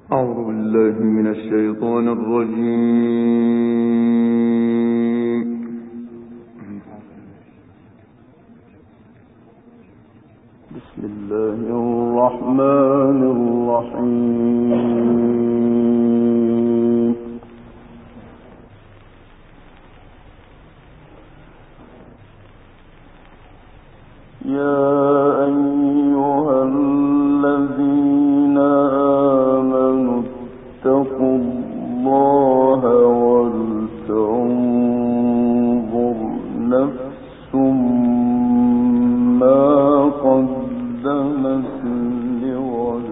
أعوذ بالله من الشيطان الرجيم. بسم الله الرحمن الرحيم. يا أيها الذين آمنوا اتقوا الله ولتنظر نفس ما قدمت لغد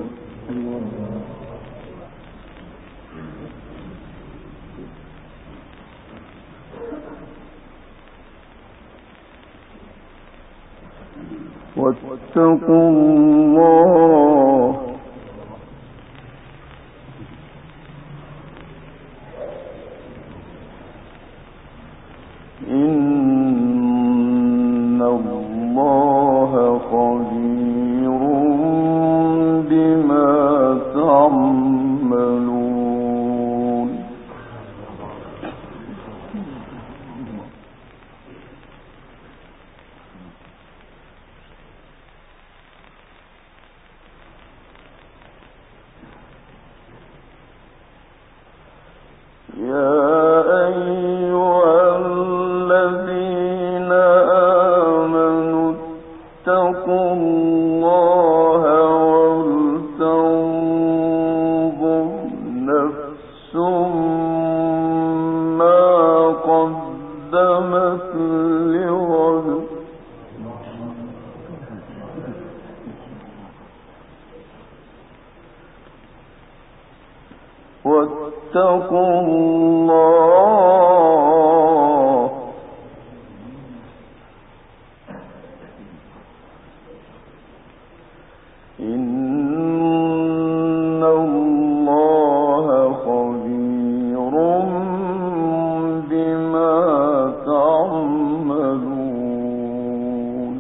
واتقوا الله إن الله خبير بما تعملون. يا أيها الذين آمنوا اتقوا الله ولتنظر نفس ما قدمت لغد واتقوا الله إن الله خبير بما تعملون.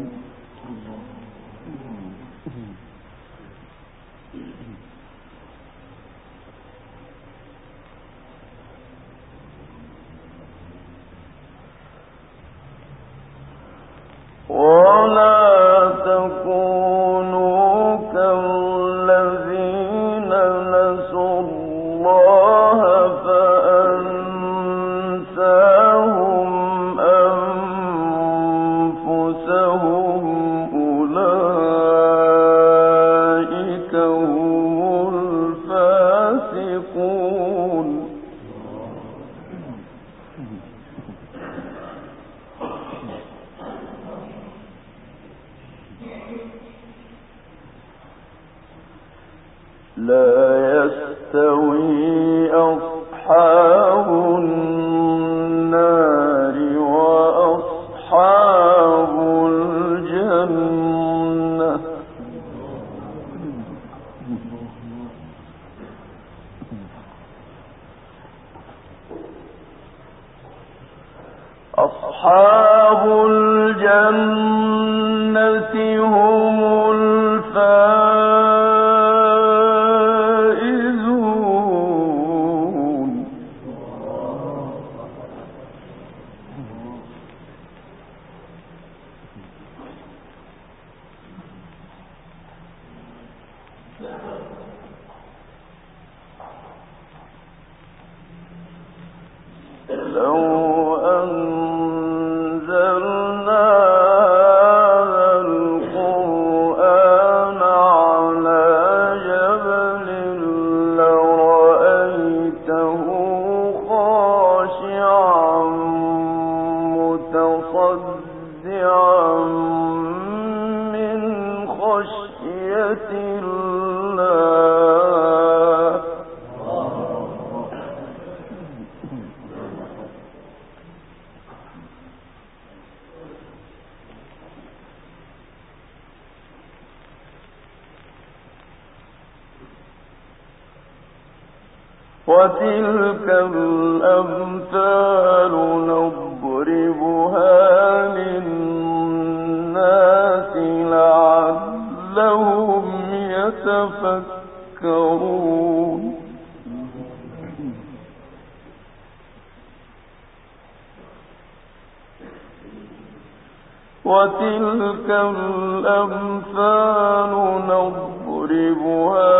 ولا تكونوا كالذين نسوا الله فأنساهم أنفسهم أولئك هم الفاسقون. لا يستوي أصحاب النار وأصحاب الجنة أصحاب الجنة هم الفائزون. لو أنزلنا هذا القرآن على جبل لرأيته خاشعا متصدعا من خشية الله. وتلك الأمثال نضربها للناس لعلهم يتفكرون. وتلك الأمثال نضربها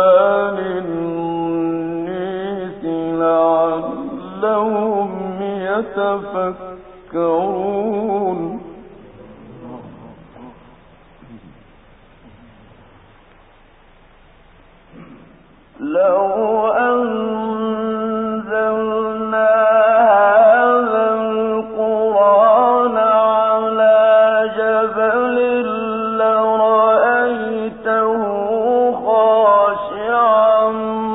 للناس لعلهم يتفكرون لو أنزلنا هذا القرآن على جبل لرأيته خاشعا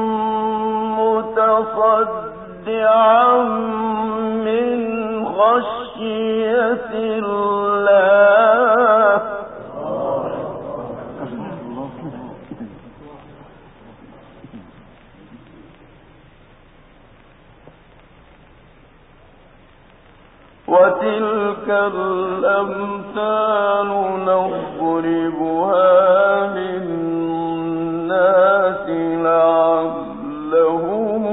متصدعا من خشية الله وتلك الأمثال نضربها للناس لعلهم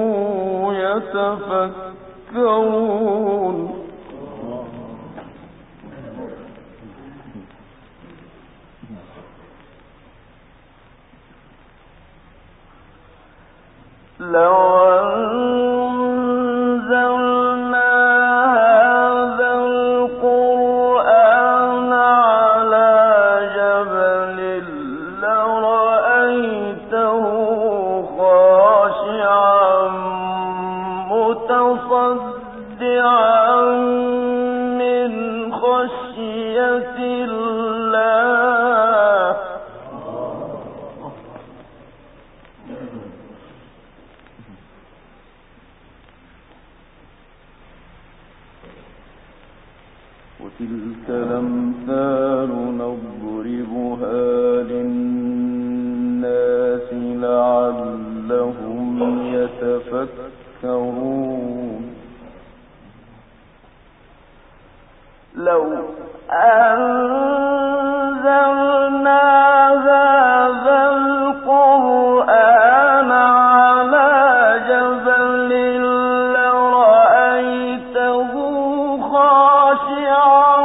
يتفكرون لو أنزلنا هذا القرآن على جبل لرأيته خاشعا متصدعا من خشية الله وتلك الأمثال نضربها للناس لعلهم يتفكرون لو أنزلنا هذا القرآن على جبل لرأيته خاشعا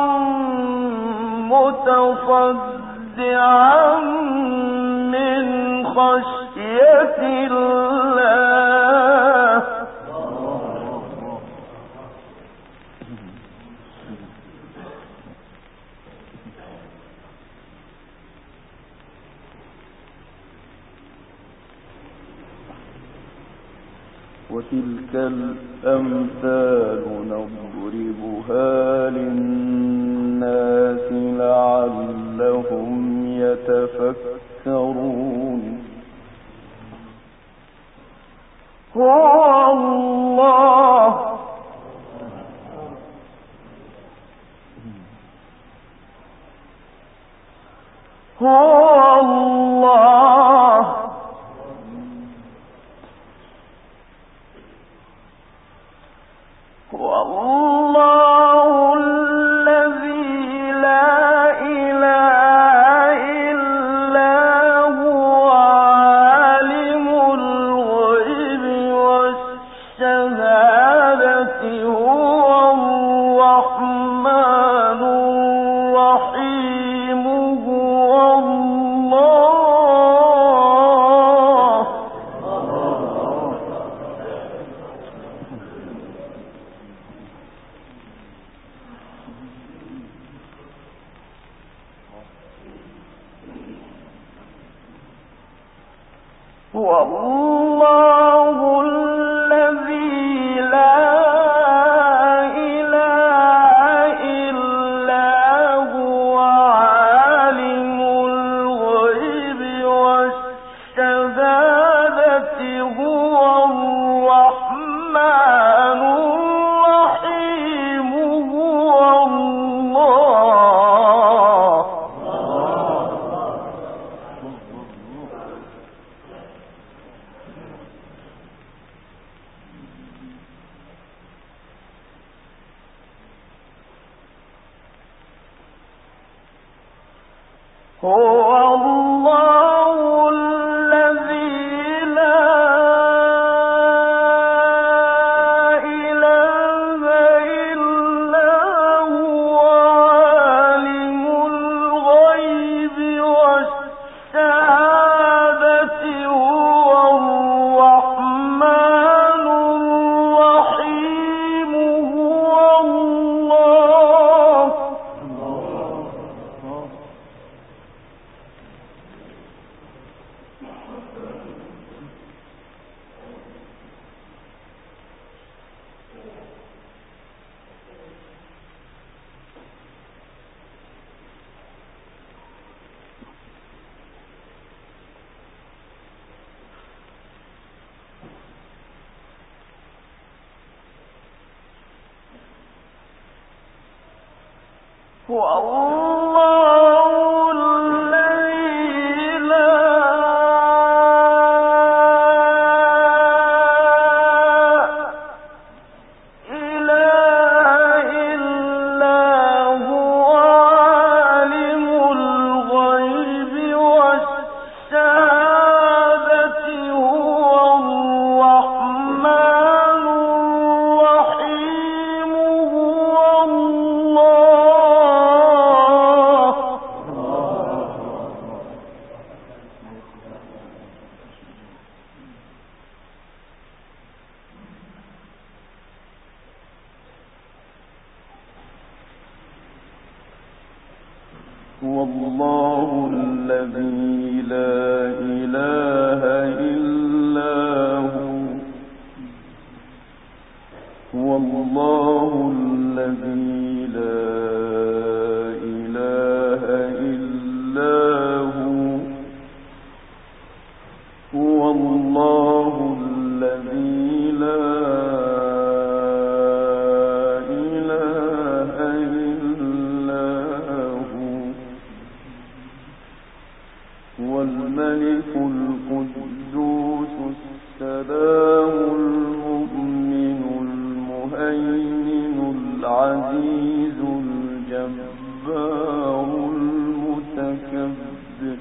متصدعا من خشية الله وتلك الأمثال نضربها للناس لعلهم يتفكرون هو الله هو الله والله الذي لا إله إلا هو عالم الغيب والشهادة هو الرحمن الرحيم هو الله هو الله الذي لا إله إلا هو عالم الغيب والشهادة هو الرحمن الرحيم هو الله هو الله الذي لا إله إلا هو عالم والله الذي لا إله إلا هو والله الذي لا إله إلا هو الله الذي لا الملك القدوس السلام المؤمن المهيمن العزيز الجبار المتكبر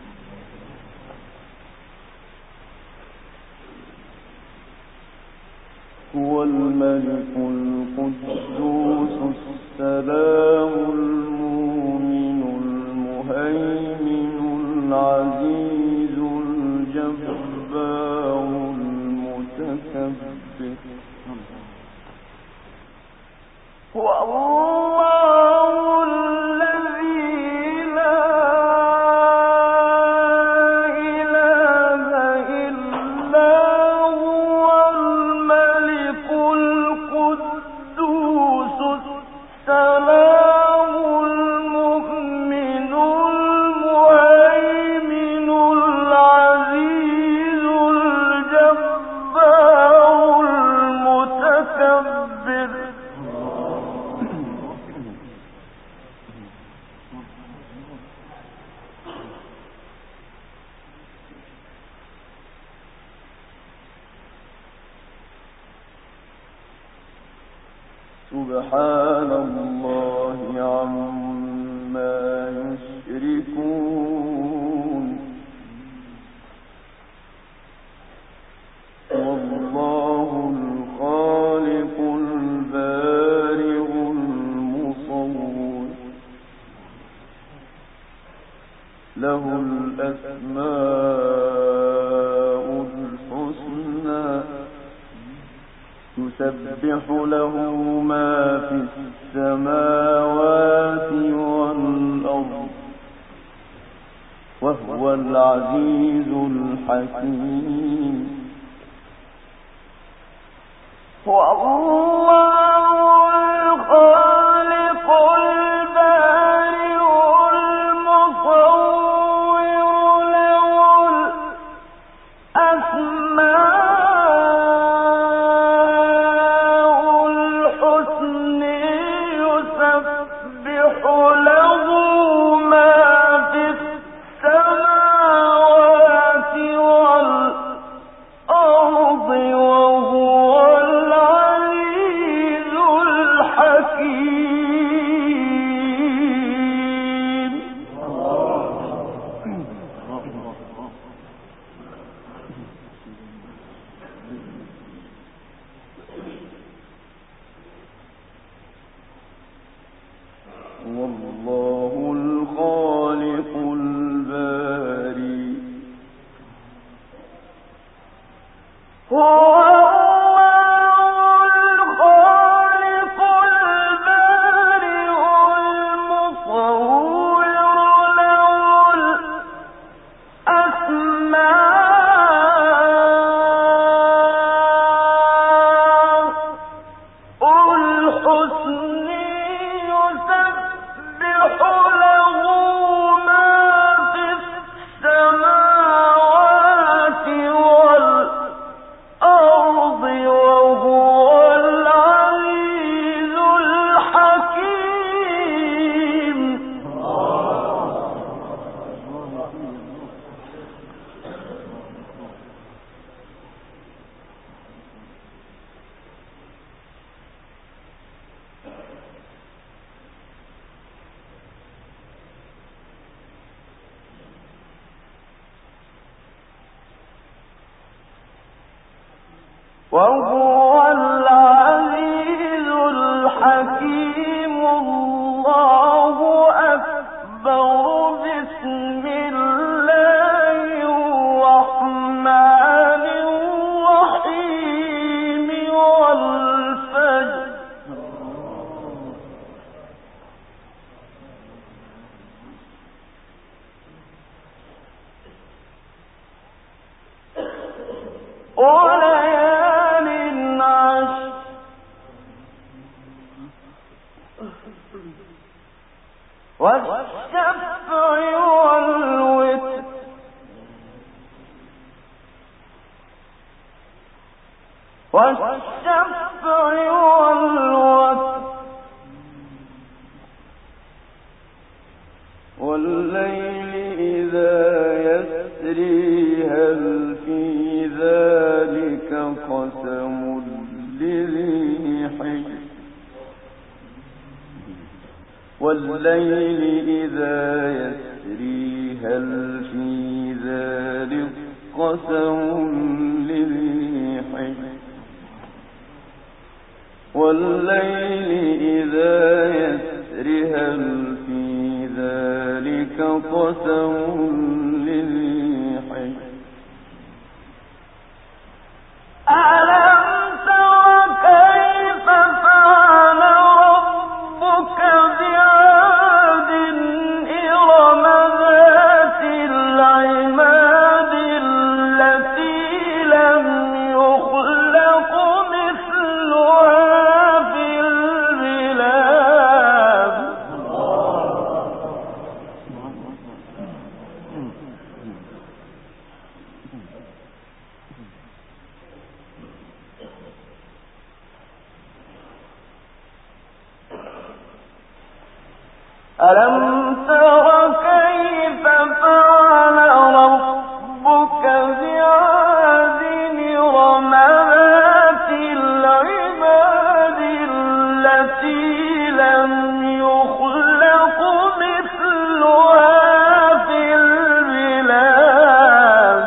هو الملك القدوس السلام المؤمن المهيمن العزيز الجبار المتكبر والله الذي لا إله إلا هو الملك القدوس السلام المؤمن المهيمن العزيز الجبار المتكبر سبحان الله عما يشركون والله الخالق البارئ المصور له الأسماء الحسنى يسبح له ما في السماوات والأرض وهو العزيز الحكيم والله الخالق البارئ المصور له الأسماء والله الخالق البارئ Oh وهو العزيز الحكيم. الله أكبر. بسم الله الرحمن الرحيم. والفجر. وليال عشر. والشفع والوتر. والشفع والوتر. والليل إذا يسري هل في ذلك قسم لذي حجر. والليل إذا يسري هل في ذلك قسم لذي حجر. والليل إذا يسري هل في ذلك قسم لذي حجر. ألم تر كيف فعل ربك بعاد إرم ذات العماد التي لم يخلق مثلها في البلاد. ألم تر كيف فعل ربك بعاد إرم ذات العماد التي لم يخلق مثلها في البلاد.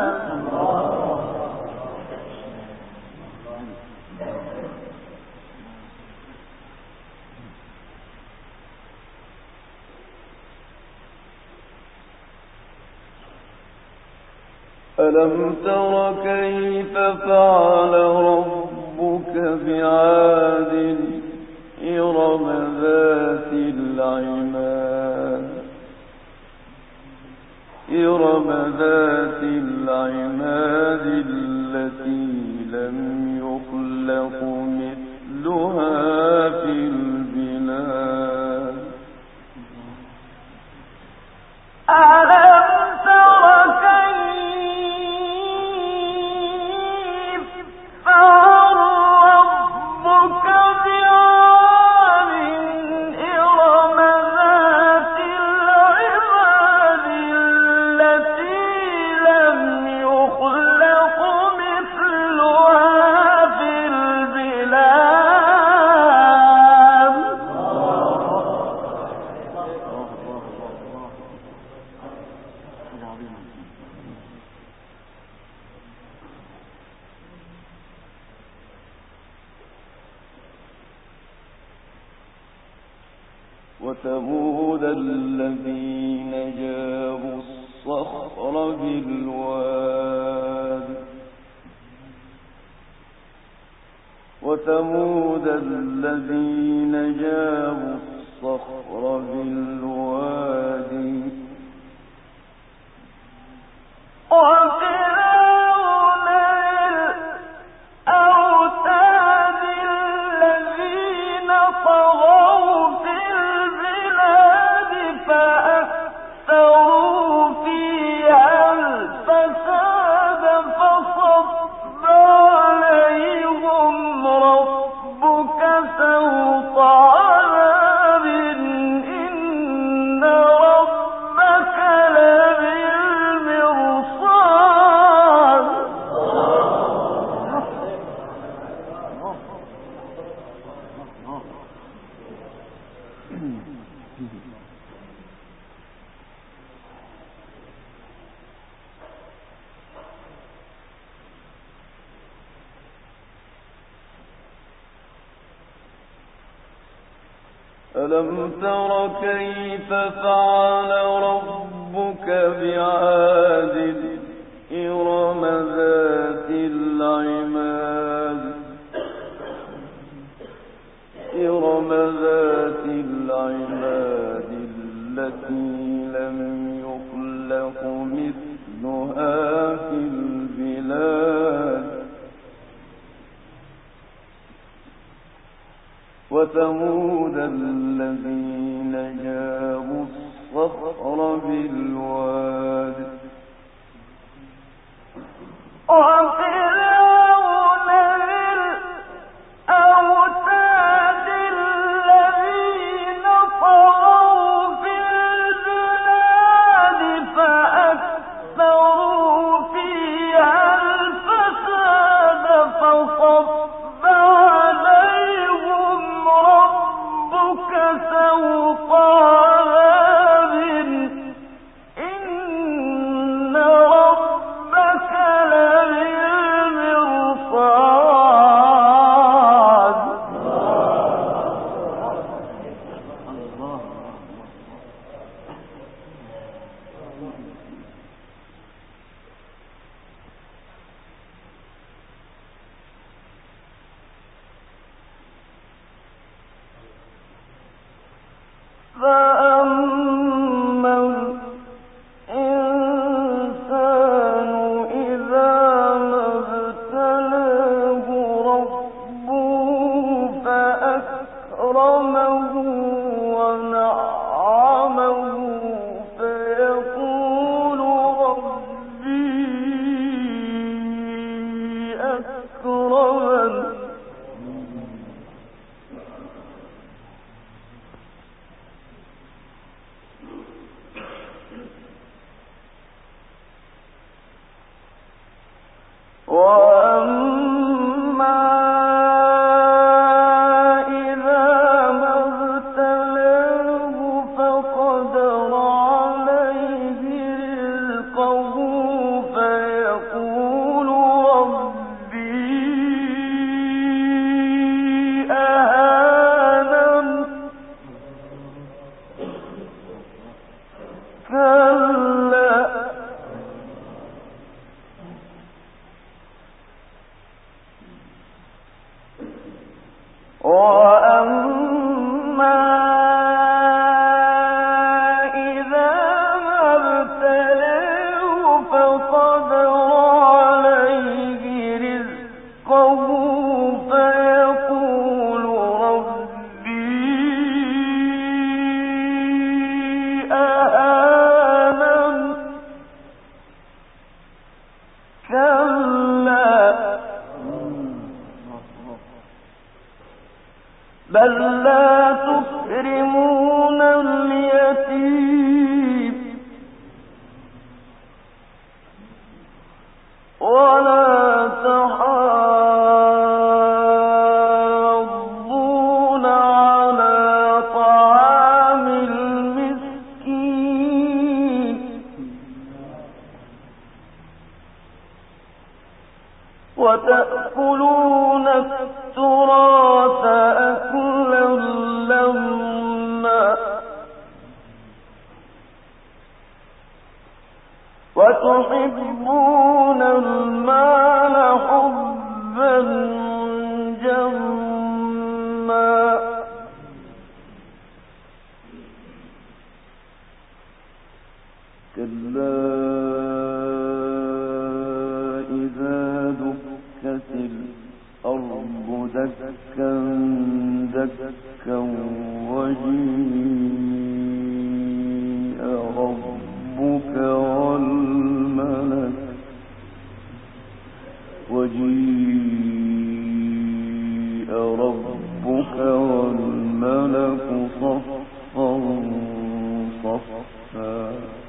ألم تر كيف فعل ربك بعاد إرم ذات العماد. إرم ذات العماد التي لم يخلق مثلها في البلاد. ألم تر كيف فعل ربك بعاد إرم ذات العماد التي لم يخلق مثلها في البلاد. وثمود الذين جابوا الصخر بالواد. وثمود الذين جابوا الصخر بالواد. وفرعون الأوتاد الذين طغوا في البلاد فأكثروا فيها الفساد فصب عليهم ربك سوط عذاب إن ألم تر كيف فعل ربك بعاد إرم ذات العماد التي لم يخلق مثلها في البلاد وثمود الذين جابوا الصخر بالواد وفرعون ذي الأوتاد الذين طغوا في البلاد فأكثروا فيها الفساد فصب عليهم ربك سوط عذاب إن ربك لبالمرصاد فأما الإنسان إذا ما ابتلاه ربه فأكرمه ونعمه فيقول ربي أكرمن وأما إذا ما ابتلاه فقدر عليه رزقه فيقول ربي أهانن كلا وأما إذا ما ابتلاه فقدر عليه رزقه فيقول ربي أهانن كلا بل لا تكرمون اليتيم ولا تحاضون على طعام المسكين وتأكلون التراث أكلا لما وتحبون المال حبا جما كلا إذا دكت الأرض دكا دكا وجيء ربك والملك صفا صفا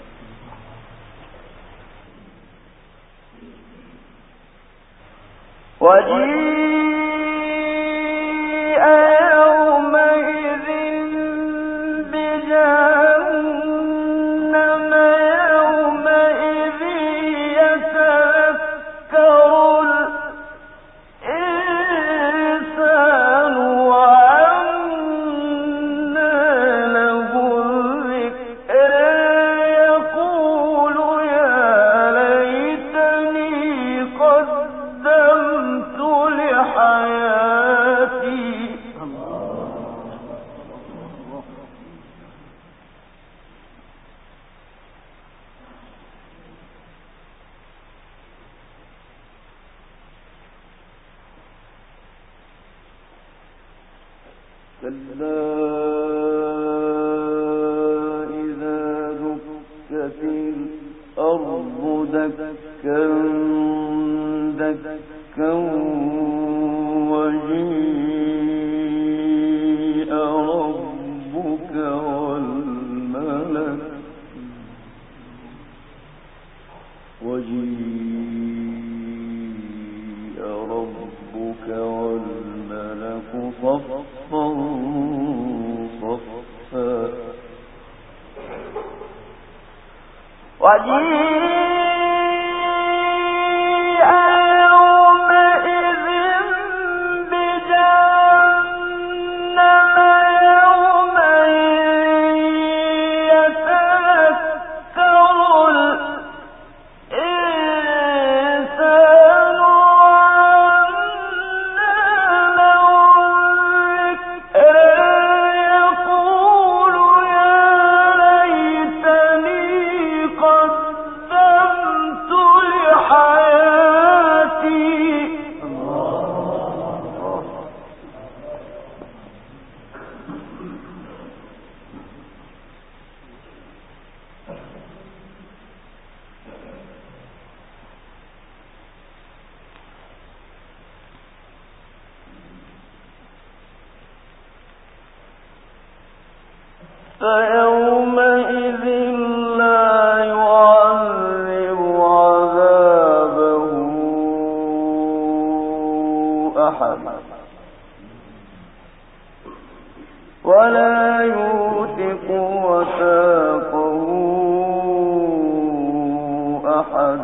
وجيء يومئذ بجهنم يومئذ يتذكر الإنسان وأنى كلا إذا دكت الأرض دكا دكا وجيء ربك والملك صفا صفا وجيء يومئذ بجهنم يومئذ يتذكر الإنسان يقول يا ليتني قدمت لحياتي. فيومئذ لا يعذب عذابه أحد ولا يوثق وثاقه أحد.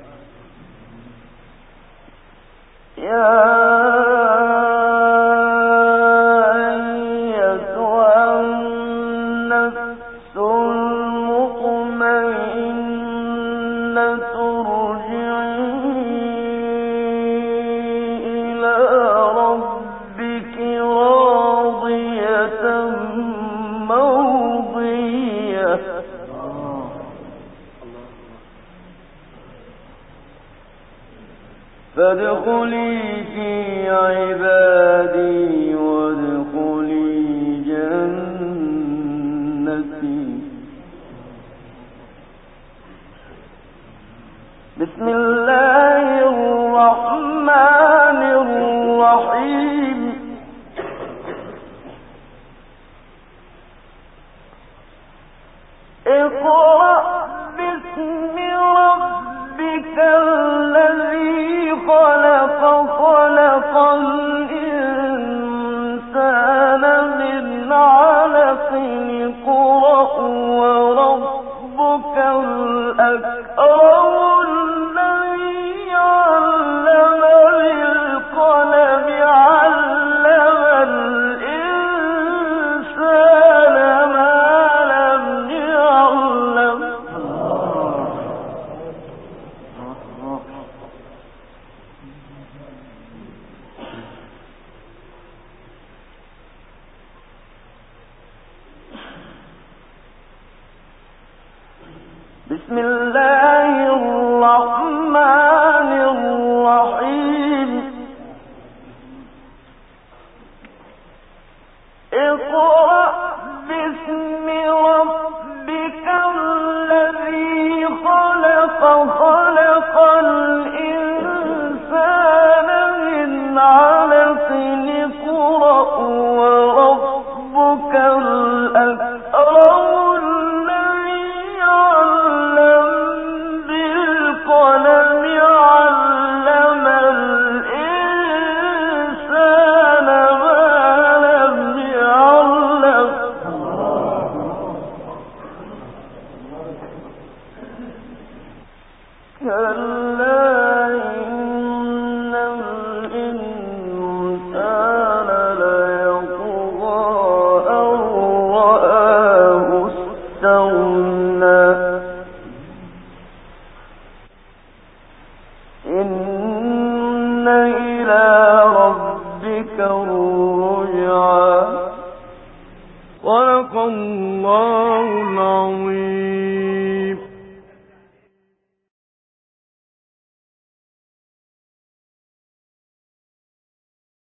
فادخلي في عبادي وادخلي جنتي. بسم الله الرحمن الرحيم. اقرأ باسم ربك الذي خلق الإنسان من علق. اقرأ وربك الأكرم الذي علم بالقلم علم الإنسان ما لم يعلم. بسم الله الرحمن الرحيم. اقرأ باسم ربك الذي خلق الإنسان من علق. اقرأ وربك الأكرم إن إلى ربك الرجعى. صدق الله العظيم.